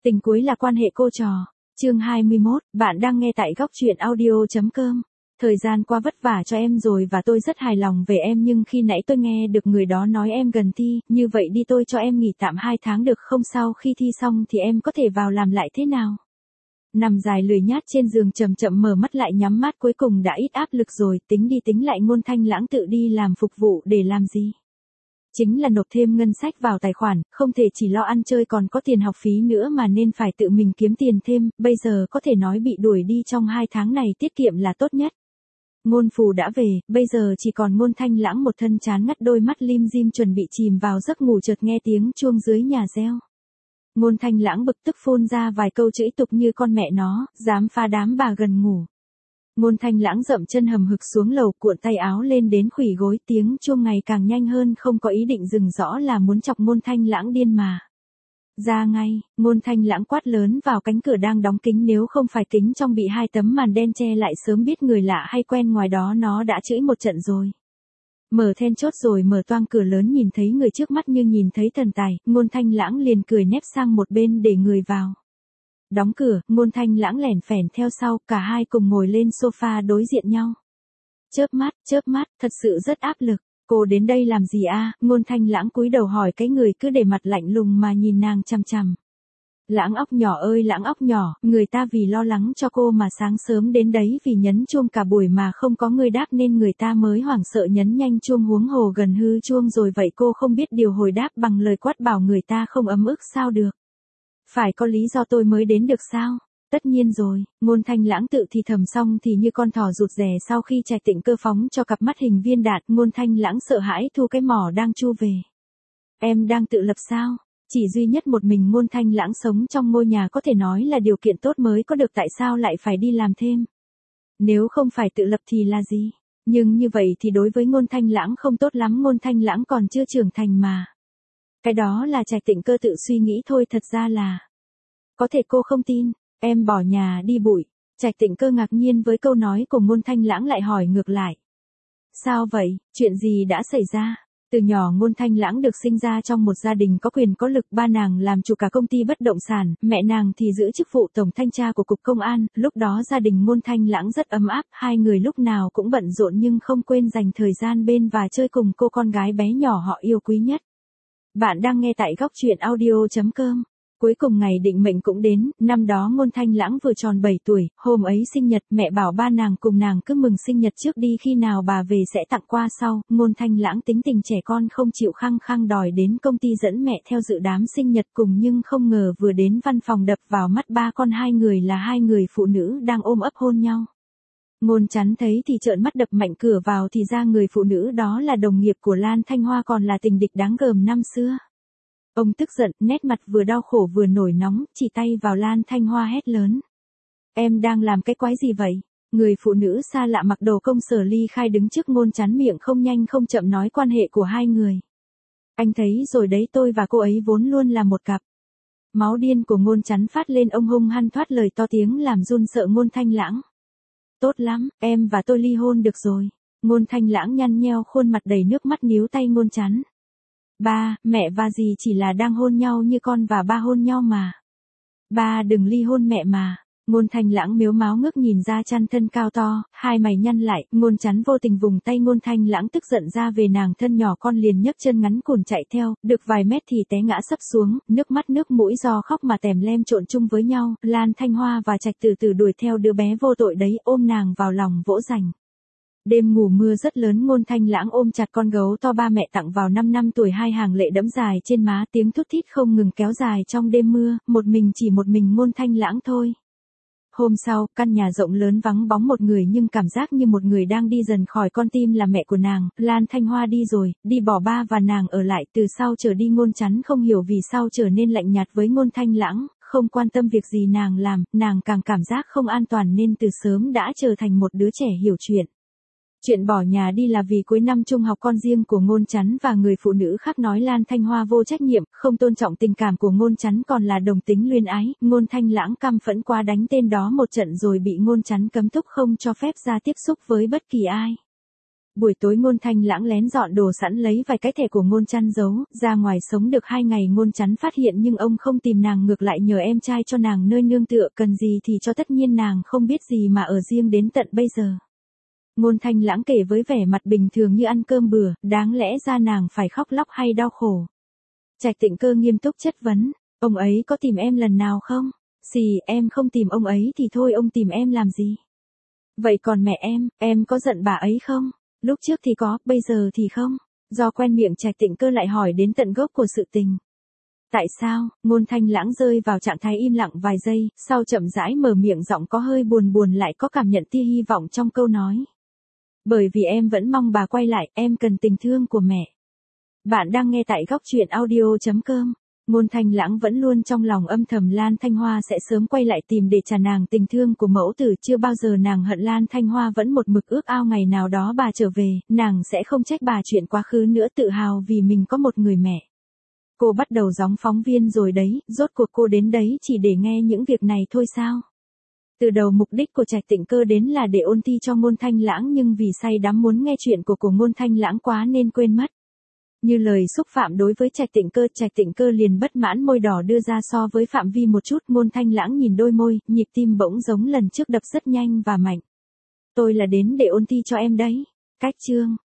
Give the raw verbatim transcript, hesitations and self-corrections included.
Tình cuối là quan hệ cô trò. Chương hai mươi mốt, bạn đang nghe tại góc truyện audio.com. Thời gian qua vất vả cho em rồi và tôi rất hài lòng về em, nhưng khi nãy tôi nghe được người đó nói em gần thi, như vậy đi tôi cho em nghỉ tạm hai tháng được không, sau khi thi xong thì em có thể vào làm lại thế nào? Nằm dài lười nhát trên giường chậm chậm mở mắt lại nhắm mắt, cuối cùng đã ít áp lực rồi, tính đi tính lại Ngôn Thanh Lãng tự đi làm phục vụ để làm gì? Chính là nộp thêm ngân sách vào tài khoản, không thể chỉ lo ăn chơi còn có tiền học phí nữa mà nên phải tự mình kiếm tiền thêm, bây giờ có thể nói bị đuổi đi trong hai tháng này tiết kiệm là tốt nhất. Ngôn Phù đã về, bây giờ chỉ còn Ngôn Thanh Lãng một thân chán ngắt, đôi mắt lim dim chuẩn bị chìm vào giấc ngủ, chợt nghe tiếng chuông dưới nhà reo. Ngôn Thanh Lãng bực tức phun ra vài câu chửi tục như con mẹ nó, dám phá đám bà gần ngủ. Ngôn Thanh Lãng dậm chân hầm hực xuống lầu, cuộn tay áo lên đến khuỷu gối, tiếng chuông ngày càng nhanh hơn, không có ý định dừng, rõ là muốn chọc Ngôn Thanh Lãng điên mà. Ra ngay, Ngôn Thanh Lãng quát lớn vào cánh cửa đang đóng kín, nếu không phải kính trong bị hai tấm màn đen che lại, sớm biết người lạ hay quen ngoài đó nó đã chửi một trận rồi. Mở then chốt rồi mở toang cửa lớn, nhìn thấy người trước mắt như nhìn thấy thần tài, Ngôn Thanh Lãng liền cười nép sang một bên để người vào. Đóng cửa, Ngôn Thanh Lãng lẻn phẻn theo sau, cả hai cùng ngồi lên sofa đối diện nhau. Chớp mắt, chớp mắt, thật sự rất áp lực. Cô đến đây làm gì a? Ngôn Thanh Lãng cúi đầu hỏi cái người cứ để mặt lạnh lùng mà nhìn nàng chằm chằm. Lãng óc nhỏ ơi Lãng óc nhỏ, người ta vì lo lắng cho cô mà sáng sớm đến đấy, vì nhấn chuông cả buổi mà không có người đáp nên người ta mới hoảng sợ nhấn nhanh chuông, huống hồ gần hư chuông rồi vậy cô không biết điều hồi đáp bằng lời quát bảo người ta không ấm ức sao được. Phải có lý do tôi mới đến được sao? Tất nhiên rồi, Ngôn Thanh Lãng tự thì thầm xong thì như con thỏ rụt rè sau khi Trạch Tịnh Cơ phóng cho cặp mắt hình viên đạn, Ngôn Thanh Lãng sợ hãi thu cái mỏ đang chu về. Em đang tự lập sao? Chỉ duy nhất một mình Ngôn Thanh Lãng sống trong ngôi nhà có thể nói là điều kiện tốt mới có được, tại sao lại phải đi làm thêm? Nếu không phải tự lập thì là gì? Nhưng như vậy thì đối với Ngôn Thanh Lãng không tốt lắm, Ngôn Thanh Lãng còn chưa trưởng thành mà. Cái đó là Trạch Tịnh Cơ tự suy nghĩ thôi, thật ra là... Có thể cô không tin, em bỏ nhà đi bụi. Trạch Tịnh Cơ ngạc nhiên với câu nói của Ngôn Thanh Lãng, lại hỏi ngược lại. Sao vậy, chuyện gì đã xảy ra? Từ nhỏ Ngôn Thanh Lãng được sinh ra trong một gia đình có quyền có lực, ba nàng làm chủ cả công ty bất động sản, mẹ nàng thì giữ chức vụ tổng thanh tra của cục công an, lúc đó gia đình Ngôn Thanh Lãng rất ấm áp, hai người lúc nào cũng bận rộn nhưng không quên dành thời gian bên và chơi cùng cô con gái bé nhỏ họ yêu quý nhất. Bạn đang nghe tại góc truyện audio.com. Cuối cùng ngày định mệnh cũng đến, năm đó Ngôn Thanh Lãng vừa tròn bảy tuổi, hôm ấy sinh nhật, mẹ bảo ba nàng cùng nàng cứ mừng sinh nhật trước đi, khi nào bà về sẽ tặng qua sau. Ngôn Thanh Lãng tính tình trẻ con không chịu, khăng khăng đòi đến công ty dẫn mẹ theo dự đám sinh nhật cùng, nhưng không ngờ vừa đến văn phòng đập vào mắt ba con hai người là hai người phụ nữ đang ôm ấp hôn nhau. Ngôn Chắn thấy thì trợn mắt đập mạnh cửa vào, thì ra người phụ nữ đó là đồng nghiệp của Lan Thanh Hoa, còn là tình địch đáng gờm năm xưa. Ông tức giận, nét mặt vừa đau khổ vừa nổi nóng, chỉ tay vào Lan Thanh Hoa hét lớn. Em đang làm cái quái gì vậy? Người phụ nữ xa lạ mặc đồ công sở ly khai đứng trước Ngôn Chắn, miệng không nhanh không chậm nói quan hệ của hai người. Anh thấy rồi đấy, tôi và cô ấy vốn luôn là một cặp. Máu điên của Ngôn Chắn phát lên, ông hung hăng thoát lời to tiếng làm run sợ Ngôn Thanh Lãng. Tốt lắm, em và tôi ly hôn được rồi. Ngôn Thanh Lãng nhăn nheo khuôn mặt đầy nước mắt níu tay Ngôn Chắn. Ba, mẹ và dì chỉ là đang hôn nhau như con và ba hôn nhau mà. Ba đừng ly hôn mẹ mà. Ngôn Thanh Lãng mếu máo ngước nhìn ra chăn thân cao to, hai mày nhăn lại, Ngôn Chắn vô tình vùng tay Ngôn Thanh Lãng, tức giận ra về nàng thân nhỏ con liền nhấc chân ngắn cùn chạy theo, được vài mét thì té ngã sấp xuống, nước mắt nước mũi do khóc mà tèm lem trộn chung với nhau. Lan Thanh Hoa và Trạch từ từ đuổi theo đứa bé vô tội đấy, ôm nàng vào lòng vỗ dành. Đêm ngủ mưa rất lớn, Ngôn Thanh Lãng ôm chặt con gấu to ba mẹ tặng vào năm năm tuổi, hai hàng lệ đẫm dài trên má, tiếng thút thít không ngừng kéo dài trong đêm mưa, một mình chỉ một mình Ngôn Thanh Lãng thôi. Hôm sau, căn nhà rộng lớn vắng bóng một người, nhưng cảm giác như một người đang đi dần khỏi con tim là mẹ của nàng. Lan Thanh Hoa đi rồi, đi bỏ ba và nàng ở lại, từ sau trở đi Ngôn Chắn không hiểu vì sao trở nên lạnh nhạt với Ngôn Thanh Lãng, không quan tâm việc gì nàng làm, nàng càng cảm giác không an toàn nên từ sớm đã trở thành một đứa trẻ hiểu chuyện. Chuyện bỏ nhà đi là vì cuối năm trung học con riêng của Ngôn Chắn và người phụ nữ khác nói Lan Thanh Hoa vô trách nhiệm, không tôn trọng tình cảm của Ngôn Chắn, còn là đồng tính luyến ái. Ngôn Thanh Lãng căm phẫn quá đánh tên đó một trận rồi bị Ngôn Chắn cấm túc không cho phép ra tiếp xúc với bất kỳ ai. Buổi tối Ngôn Thanh Lãng lén dọn đồ sẵn lấy vài cái thẻ của Ngôn Chăn giấu, ra ngoài sống được hai ngày Ngôn Chắn phát hiện nhưng ông không tìm nàng ngược lại nhờ em trai cho nàng nơi nương tựa cần gì thì cho tất nhiên nàng không biết gì mà ở riêng đến tận bây giờ. Ngôn Thanh Lãng kể với vẻ mặt bình thường như ăn cơm bừa, đáng lẽ ra nàng phải khóc lóc hay đau khổ. Trạch Tịnh Cơ nghiêm túc chất vấn, ông ấy có tìm em lần nào không? Xì, em không tìm ông ấy thì thôi ông tìm em làm gì? Vậy còn mẹ em, em có giận bà ấy không? Lúc trước thì có, bây giờ thì không. Do quen miệng Trạch Tịnh Cơ lại hỏi đến tận gốc của sự tình. Tại sao? Ngôn Thanh Lãng rơi vào trạng thái im lặng vài giây, sau chậm rãi mở miệng giọng có hơi buồn buồn lại có cảm nhận tia hy vọng trong câu nói. Bởi vì em vẫn mong bà quay lại, em cần tình thương của mẹ. Bạn đang nghe tại góc truyện audio chấm com. Ngôn Thanh Lãng vẫn luôn trong lòng âm thầm Lan Thanh Hoa sẽ sớm quay lại tìm để trả nàng tình thương của mẫu tử, chưa bao giờ nàng hận Lan Thanh Hoa vẫn một mực ước ao ngày nào đó bà trở về, nàng sẽ không trách bà chuyện quá khứ nữa, tự hào vì mình có một người mẹ. Cô bắt đầu gióng phóng viên rồi đấy, rốt cuộc cô đến đấy chỉ để nghe những việc này thôi sao? Từ đầu mục đích của Trạch Tịnh Cơ đến là để ôn thi cho Ngôn Thanh Lãng nhưng vì say đắm muốn nghe chuyện của của Ngôn Thanh Lãng quá nên quên mất. Như lời xúc phạm đối với Trạch Tịnh Cơ, Trạch Tịnh Cơ liền bất mãn môi đỏ đưa ra so với Phạm Vi một chút, Ngôn Thanh Lãng nhìn đôi môi, nhịp tim bỗng giống lần trước đập rất nhanh và mạnh. Tôi là đến để ôn thi cho em đấy. Cách chương.